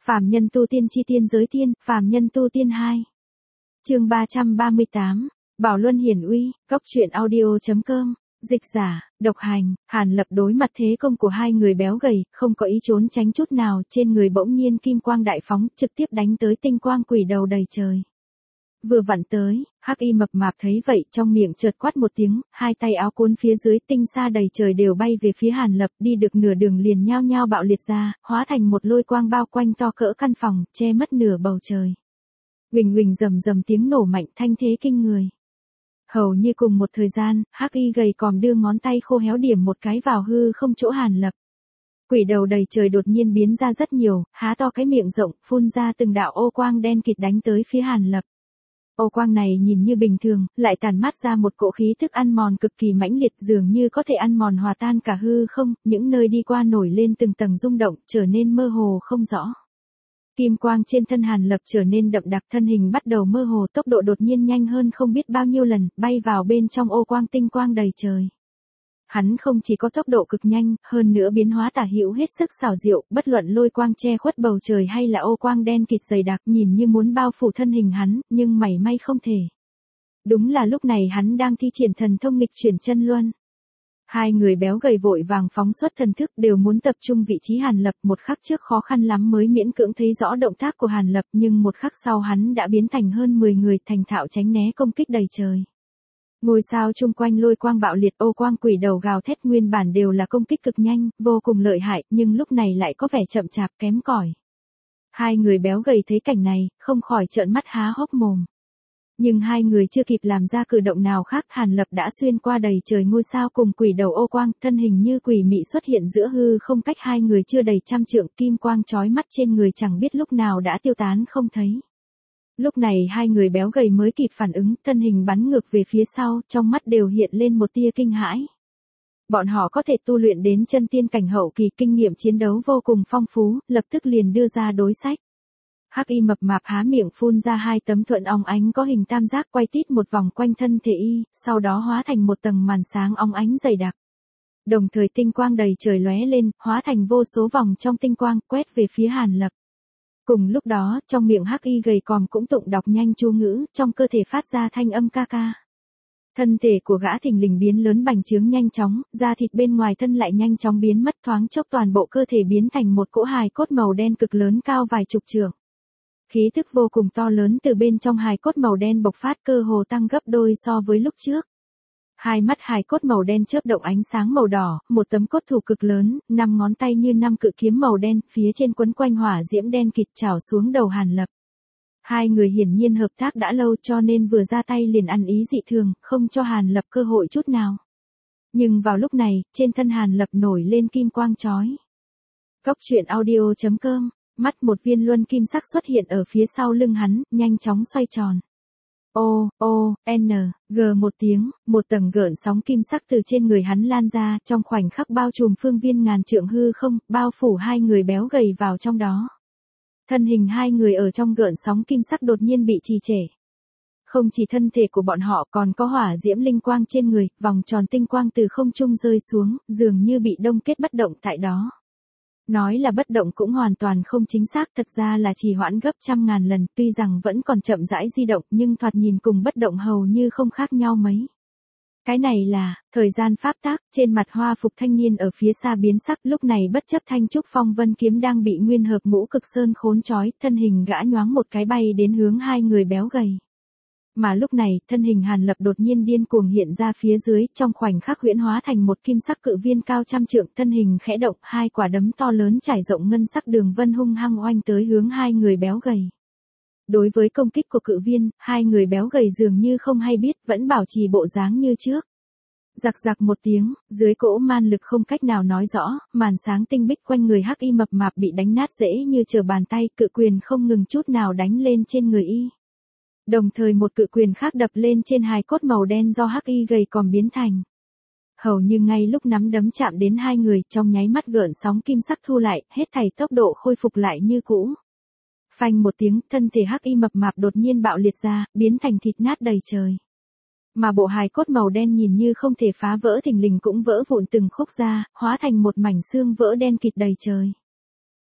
Phàm nhân tu tiên chi tiên giới tiên, phàm nhân tu tiên 2. Chương 338, Bảo Luân Hiển Uy, Cốc truyện audio.com, dịch giả, độc hành, Hàn Lập đối mặt thế công của hai người béo gầy, không có ý trốn tránh chút nào, trên người bỗng nhiên kim quang đại phóng, trực tiếp đánh tới tinh quang quỷ đầu đầy trời. Vừa vặn tới, Hắc Y mập mạp thấy vậy, trong miệng chợt quát một tiếng, hai tay áo cuốn phía dưới, tinh sa đầy trời đều bay về phía Hàn Lập, đi được nửa đường liền nhao nhao bạo liệt ra, hóa thành một lôi quang bao quanh to cỡ căn phòng, che mất nửa bầu trời. Huỳnh huỳnh rầm rầm tiếng nổ mạnh, thanh thế kinh người. Hầu như cùng một thời gian, Hắc Y gầy còm đưa ngón tay khô héo điểm một cái vào hư không chỗ Hàn Lập. Quỷ đầu đầy trời đột nhiên biến ra rất nhiều, há to cái miệng rộng, phun ra từng đạo ô quang đen kịt đánh tới phía Hàn Lập. Ô quang này nhìn như bình thường, lại tàn mát ra một cỗ khí thức ăn mòn cực kỳ mãnh liệt, dường như có thể ăn mòn hòa tan cả hư không, những nơi đi qua nổi lên từng tầng rung động, trở nên mơ hồ không rõ. Kim quang trên thân Hàn Lập trở nên đậm đặc, thân hình bắt đầu mơ hồ, tốc độ đột nhiên nhanh hơn không biết bao nhiêu lần, bay vào bên trong ô quang tinh quang đầy trời. Hắn không chỉ có tốc độ cực nhanh, hơn nữa biến hóa tả hữu hết sức xảo diệu, bất luận lôi quang che khuất bầu trời hay là ô quang đen kịt dày đặc nhìn như muốn bao phủ thân hình hắn, nhưng mảy may không thể. Đúng là lúc này hắn đang thi triển thần thông nghịch chuyển chân luân. Hai người béo gầy vội vàng phóng xuất thần thức đều muốn tập trung vị trí Hàn Lập, một khắc trước khó khăn lắm mới miễn cưỡng thấy rõ động tác của Hàn Lập, nhưng một khắc sau hắn đã biến thành hơn 10 người, thành thạo tránh né công kích đầy trời. Ngôi sao chung quanh lôi quang bạo liệt, ô quang quỷ đầu gào thét, nguyên bản đều là công kích cực nhanh, vô cùng lợi hại, nhưng lúc này lại có vẻ chậm chạp kém cỏi. Hai người béo gầy thấy cảnh này, không khỏi trợn mắt há hốc mồm. Nhưng hai người chưa kịp làm ra cử động nào khác, Hàn Lập đã xuyên qua đầy trời ngôi sao cùng quỷ đầu ô quang, thân hình như quỷ mị xuất hiện giữa hư không cách hai người chưa đầy trăm trượng, kim quang chói mắt trên người chẳng biết lúc nào đã tiêu tán không thấy. Lúc này hai người béo gầy mới kịp phản ứng, thân hình bắn ngược về phía sau, trong mắt đều hiện lên một tia kinh hãi. Bọn họ có thể tu luyện đến chân tiên cảnh hậu kỳ, kinh nghiệm chiến đấu vô cùng phong phú, lập tức liền đưa ra đối sách. Hắc Y mập mạp há miệng phun ra hai tấm thuận óng ánh có hình tam giác quay tít một vòng quanh thân thể y, sau đó hóa thành một tầng màn sáng óng ánh dày đặc. Đồng thời tinh quang đầy trời lóe lên, hóa thành vô số vòng trong tinh quang, quét về phía Hàn Lập. Cùng lúc đó, trong miệng Hắc Y gầy còm cũng tụng đọc nhanh chú ngữ, trong cơ thể phát ra thanh âm ca ca. Thân thể của gã thình lình biến lớn bành trướng nhanh chóng, da thịt bên ngoài thân lại nhanh chóng biến mất, thoáng chốc toàn bộ cơ thể biến thành một cỗ hài cốt màu đen cực lớn cao vài chục trượng. Khí thức vô cùng to lớn từ bên trong hài cốt màu đen bộc phát, cơ hồ tăng gấp đôi so với lúc trước. Hai mắt hài cốt màu đen chớp động ánh sáng màu đỏ, một tấm cốt thủ cực lớn, 5 ngón tay như 5 cự kiếm màu đen, phía trên quấn quanh hỏa diễm đen kịt trào xuống đầu Hàn Lập. Hai người hiển nhiên hợp tác đã lâu cho nên vừa ra tay liền ăn ý dị thường, không cho Hàn Lập cơ hội chút nào. Nhưng vào lúc này, trên thân Hàn Lập nổi lên kim quang chói. Cốc truyện audio.com, mắt một viên luân kim sắc xuất hiện ở phía sau lưng hắn, nhanh chóng xoay tròn. G một tiếng, một tầng gợn sóng kim sắc từ trên người hắn lan ra, trong khoảnh khắc bao trùm phương viên ngàn trượng hư không, bao phủ hai người béo gầy vào trong đó. Thân hình hai người ở trong gợn sóng kim sắc đột nhiên bị trì trệ. Không chỉ thân thể của bọn họ còn có hỏa diễm linh quang trên người, vòng tròn tinh quang từ không trung rơi xuống, dường như bị đông kết bất động tại đó. Nói là bất động cũng hoàn toàn không chính xác, thật ra là trì hoãn gấp trăm ngàn lần, tuy rằng vẫn còn chậm rãi di động nhưng thoạt nhìn cùng bất động hầu như không khác nhau mấy. Cái này là, thời gian pháp tác, trên mặt hoa phục thanh niên ở phía xa biến sắc, lúc này bất chấp thanh trúc phong vân kiếm đang bị nguyên hợp ngũ cực sơn khốn trói, thân hình gã nhoáng một cái bay đến hướng hai người béo gầy. Mà lúc này, thân hình Hàn Lập đột nhiên điên cuồng hiện ra phía dưới, trong khoảnh khắc huyễn hóa thành một kim sắc cự viên cao trăm trượng, thân hình khẽ động, hai quả đấm to lớn trải rộng ngân sắc đường vân hung hăng oanh tới hướng hai người béo gầy. Đối với công kích của cự viên, hai người béo gầy dường như không hay biết, vẫn bảo trì bộ dáng như trước. Giặc giặc một tiếng, dưới cỗ man lực không cách nào nói rõ, màn sáng tinh bích quanh người Hắc Y mập mạp bị đánh nát dễ như trở bàn tay, cự quyền không ngừng chút nào đánh lên trên người y. Đồng thời một cự quyền khác đập lên trên hài cốt màu đen do Hắc Y gầy còm biến thành. Hầu như ngay lúc nắm đấm chạm đến hai người, trong nháy mắt gợn sóng kim sắc thu lại, hết thảy tốc độ khôi phục lại như cũ. Phanh một tiếng, thân thể Hắc Y mập mạp đột nhiên bạo liệt ra, biến thành thịt nát đầy trời. Mà bộ hài cốt màu đen nhìn như không thể phá vỡ thình lình cũng vỡ vụn từng khúc ra, hóa thành một mảnh xương vỡ đen kịt đầy trời.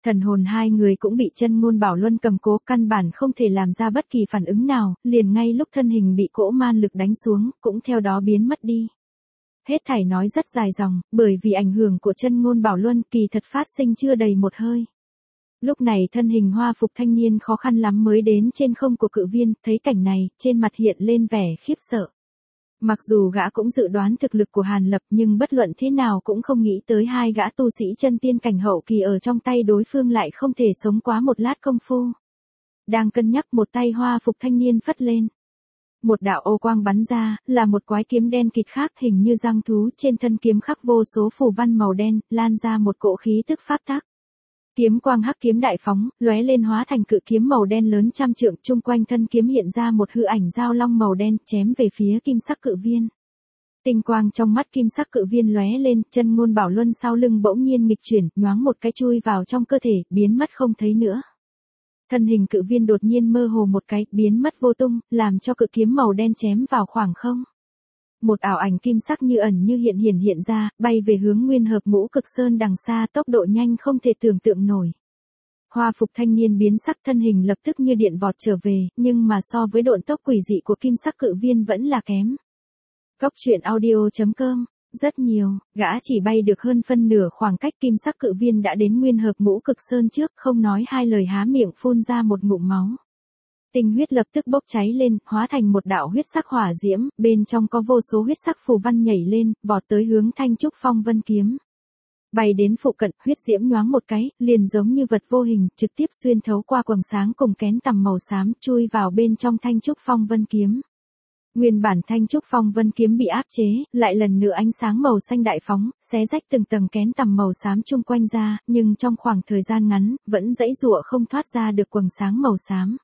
Thần hồn hai người cũng bị Chân Ngôn Bảo Luân cầm cố, căn bản không thể làm ra bất kỳ phản ứng nào, liền ngay lúc thân hình bị cỗ man lực đánh xuống, cũng theo đó biến mất đi. Hết thảy nói rất dài dòng, bởi vì ảnh hưởng của Chân Ngôn Bảo Luân kỳ thật phát sinh chưa đầy một hơi. Lúc này thân hình hoa phục thanh niên khó khăn lắm mới đến trên không của Cự Viên, thấy cảnh này, trên mặt hiện lên vẻ khiếp sợ. Mặc dù gã cũng dự đoán thực lực của Hàn Lập nhưng bất luận thế nào cũng không nghĩ tới hai gã tu sĩ chân tiên cảnh hậu kỳ ở trong tay đối phương lại không thể sống quá một lát công phu. Đang cân nhắc, một tay hoa phục thanh niên phất lên. Một đạo ô quang bắn ra, là một quái kiếm đen kịt khác hình như răng thú, trên thân kiếm khắc vô số phù văn màu đen, lan ra một cỗ khí tức pháp tắc. Kiếm quang hắc kiếm đại phóng, lóe lên hóa thành cự kiếm màu đen lớn trăm trượng, chung quanh thân kiếm hiện ra một hư ảnh dao long màu đen, chém về phía kim sắc Cự Viên. Tinh quang trong mắt kim sắc Cự Viên lóe lên, Chân Ngôn Bảo Luân sau lưng bỗng nhiên nghịch chuyển, nhoáng một cái chui vào trong cơ thể, biến mất không thấy nữa. Thân hình Cự Viên đột nhiên mơ hồ một cái, biến mất vô tung, làm cho cự kiếm màu đen chém vào khoảng không. Một ảo ảnh kim sắc như ẩn như hiện ra, bay về hướng Nguyên Hợp Ngũ Cực Sơn đằng xa, tốc độ nhanh không thể tưởng tượng nổi. Hoa phục thanh niên biến sắc, thân hình lập tức như điện vọt trở về, nhưng mà so với độn tốc quỷ dị của kim sắc Cự Viên vẫn là kém. Cốc truyện audio.com, rất nhiều, gã chỉ bay được hơn phân nửa khoảng cách, kim sắc Cự Viên đã đến Nguyên Hợp Ngũ Cực Sơn trước, không nói hai lời há miệng phun ra một ngụm máu. Tinh huyết lập tức bốc cháy lên, hóa thành một đạo huyết sắc hỏa diễm, bên trong có vô số huyết sắc phù văn nhảy lên, vọt tới hướng Thanh Trúc Phong Vân kiếm. Bay đến phụ cận, huyết diễm nhoáng một cái, liền giống như vật vô hình, trực tiếp xuyên thấu qua quầng sáng cùng kén tằm màu xám, chui vào bên trong Thanh Trúc Phong Vân kiếm. Nguyên bản Thanh Trúc Phong Vân kiếm bị áp chế, lại lần nữa ánh sáng màu xanh đại phóng, xé rách từng tầng kén tằm màu xám chung quanh ra, nhưng trong khoảng thời gian ngắn, vẫn giãy giụa không thoát ra được quầng sáng màu xám.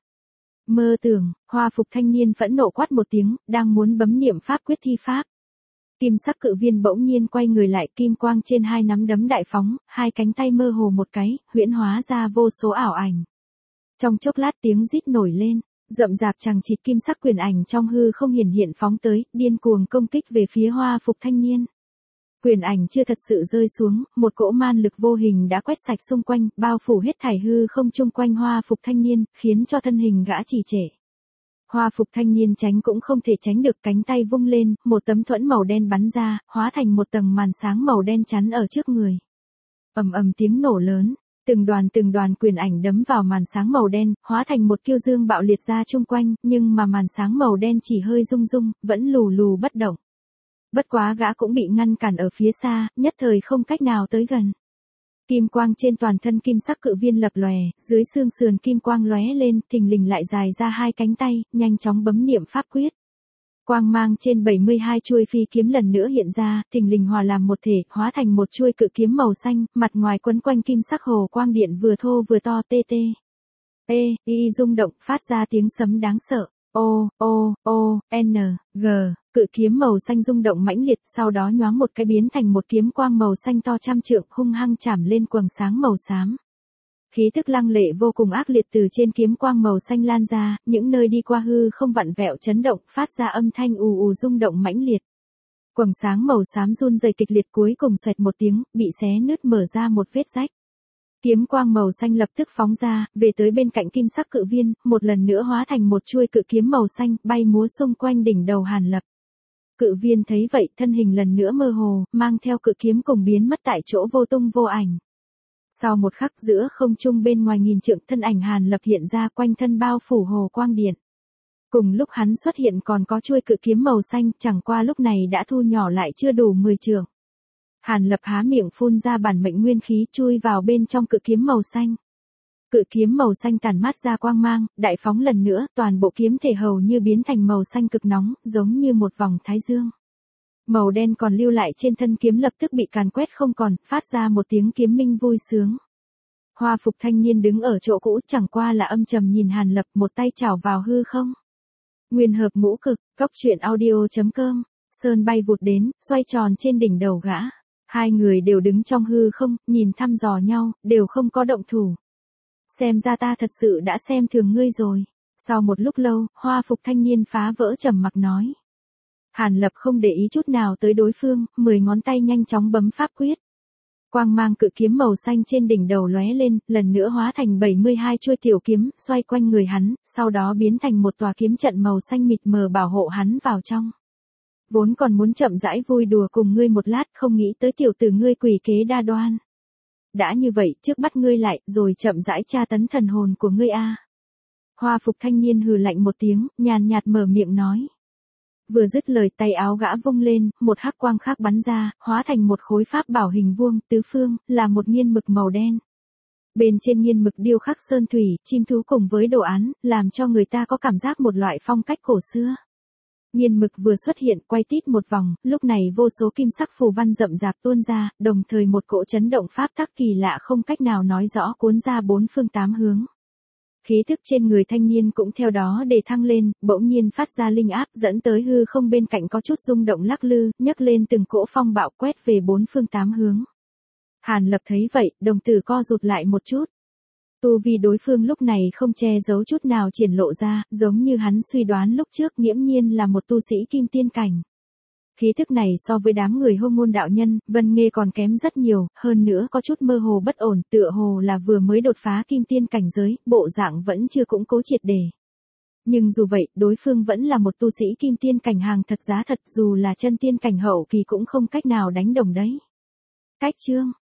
Mơ tưởng, hoa phục thanh niên phẫn nộ quát một tiếng, đang muốn bấm niệm pháp quyết thi pháp. Kim sắc Cự Viên bỗng nhiên quay người lại, kim quang trên hai nắm đấm đại phóng, hai cánh tay mơ hồ một cái, huyễn hóa ra vô số ảo ảnh. Trong chốc lát tiếng rít nổi lên, rậm rạp chằng chịt kim sắc quyền ảnh trong hư không hiện phóng tới, điên cuồng công kích về phía hoa phục thanh niên. Quyền ảnh chưa thật sự rơi xuống, một cỗ man lực vô hình đã quét sạch xung quanh, bao phủ hết thảy hư không chung quanh hoa phục thanh niên, khiến cho thân hình gã trì trệ. Hoa phục thanh niên tránh cũng không thể tránh được, cánh tay vung lên, một tấm thuẫn màu đen bắn ra, hóa thành một tầng màn sáng màu đen chắn ở trước người. Ầm ầm tiếng nổ lớn, từng đoàn quyền ảnh đấm vào màn sáng màu đen, hóa thành một kiêu dương bạo liệt ra chung quanh, nhưng mà màn sáng màu đen chỉ hơi rung rung, vẫn lù lù bất động. Bất quá gã cũng bị ngăn cản ở phía xa, nhất thời không cách nào tới gần. Kim quang trên toàn thân kim sắc Cự Viên lập lòe, dưới xương sườn kim quang lóe lên, thình lình lại dài ra hai cánh tay, nhanh chóng bấm niệm pháp quyết. Quang mang trên 72 chuôi phi kiếm lần nữa hiện ra, thình lình hòa làm một thể, hóa thành một chuôi cự kiếm màu xanh, mặt ngoài quấn quanh kim sắc hồ quang điện vừa thô vừa to, tê rung động, phát ra tiếng sấm đáng sợ. Cự kiếm màu xanh rung động mãnh liệt, sau đó nhoáng một cái biến thành một kiếm quang màu xanh to trăm trượng, hung hăng chảm lên quầng sáng màu xám. Khí tức lăng lệ vô cùng ác liệt từ trên kiếm quang màu xanh lan ra, những nơi đi qua hư không vặn vẹo chấn động, phát ra âm thanh ù ù rung động mãnh liệt. Quầng sáng màu xám run rẩy kịch liệt, cuối cùng xoẹt một tiếng, bị xé nứt mở ra một vết rách. Kiếm quang màu xanh lập tức phóng ra, về tới bên cạnh kim sắc Cự Viên, một lần nữa hóa thành một chuôi cự kiếm màu xanh, bay múa xung quanh đỉnh đầu Hàn Lập. Cự Viên thấy vậy, thân hình lần nữa mơ hồ, mang theo cự kiếm cùng biến mất tại chỗ vô tung vô ảnh. Sau một khắc, giữa không trung bên ngoài nghìn trượng, thân ảnh Hàn Lập hiện ra, quanh thân bao phủ hồ quang điện. Cùng lúc hắn xuất hiện còn có chuôi cự kiếm màu xanh, chẳng qua lúc này đã thu nhỏ lại chưa đủ 10 trượng. Hàn Lập há miệng phun ra bản mệnh nguyên khí, chui vào bên trong cự kiếm màu xanh. Cự kiếm màu xanh tản mát ra quang mang, đại phóng lần nữa, toàn bộ kiếm thể hầu như biến thành màu xanh cực nóng, giống như một vòng thái dương. Màu đen còn lưu lại trên thân kiếm lập tức bị càn quét không còn, phát ra một tiếng kiếm minh vui sướng. Hoa phục thanh niên đứng ở chỗ cũ, chẳng qua là âm trầm nhìn Hàn Lập, một tay chảo vào hư không. Nguyên Hợp Ngũ Cực, Cốc truyện audio.com, sơn bay vụt đến, xoay tròn trên đỉnh đầu gã. Hai người đều đứng trong hư không, nhìn thăm dò nhau, đều không có động thủ. Xem ra ta thật sự đã xem thường ngươi rồi. Sau một lúc lâu, hoa phục thanh niên phá vỡ trầm mặc nói. Hàn Lập không để ý chút nào tới đối phương, 10 ngón tay nhanh chóng bấm pháp quyết. Quang mang cự kiếm màu xanh trên đỉnh đầu lóe lên, lần nữa hóa thành 72 chuôi tiểu kiếm, xoay quanh người hắn, sau đó biến thành một tòa kiếm trận màu xanh mịt mờ bảo hộ hắn vào trong. Vốn còn muốn chậm rãi vui đùa cùng ngươi một lát, không nghĩ tới tiểu tử ngươi quỷ kế đa đoan. Đã như vậy, trước bắt ngươi lại, rồi chậm rãi tra tấn thần hồn của ngươi a. Hoa phục thanh niên hừ lạnh một tiếng, nhàn nhạt mở miệng nói. Vừa dứt lời, tay áo gã vung lên, một hắc quang khác bắn ra, hóa thành một khối pháp bảo hình vuông, tứ phương, là một nghiên mực màu đen. Bên trên nghiên mực điêu khắc sơn thủy, chim thú cùng với đồ án, làm cho người ta có cảm giác một loại phong cách cổ xưa. Nghiên mực vừa xuất hiện, quay tít một vòng, lúc này vô số kim sắc phù văn rậm rạp tuôn ra, đồng thời một cỗ chấn động pháp tắc kỳ lạ không cách nào nói rõ cuốn ra bốn phương tám hướng. Khí thức trên người thanh niên cũng theo đó để thăng lên, bỗng nhiên phát ra linh áp dẫn tới hư không bên cạnh có chút rung động lắc lư, nhấc lên từng cỗ phong bạo quét về bốn phương tám hướng. Hàn Lập thấy vậy, đồng tử co rụt lại một chút. Tu vi đối phương lúc này không che giấu chút nào triển lộ ra, giống như hắn suy đoán lúc trước nghiễm nhiên là một tu sĩ kim tiên cảnh. Khí thức này so với đám người Hông Môn đạo nhân, Vân Nghê còn kém rất nhiều, hơn nữa có chút mơ hồ bất ổn, tựa hồ là vừa mới đột phá kim tiên cảnh giới, bộ dạng vẫn chưa củng cố triệt để. Nhưng dù vậy, đối phương vẫn là một tu sĩ kim tiên cảnh hàng thật giá thật, dù là chân tiên cảnh hậu kỳ cũng không cách nào đánh đồng đấy. Cách chương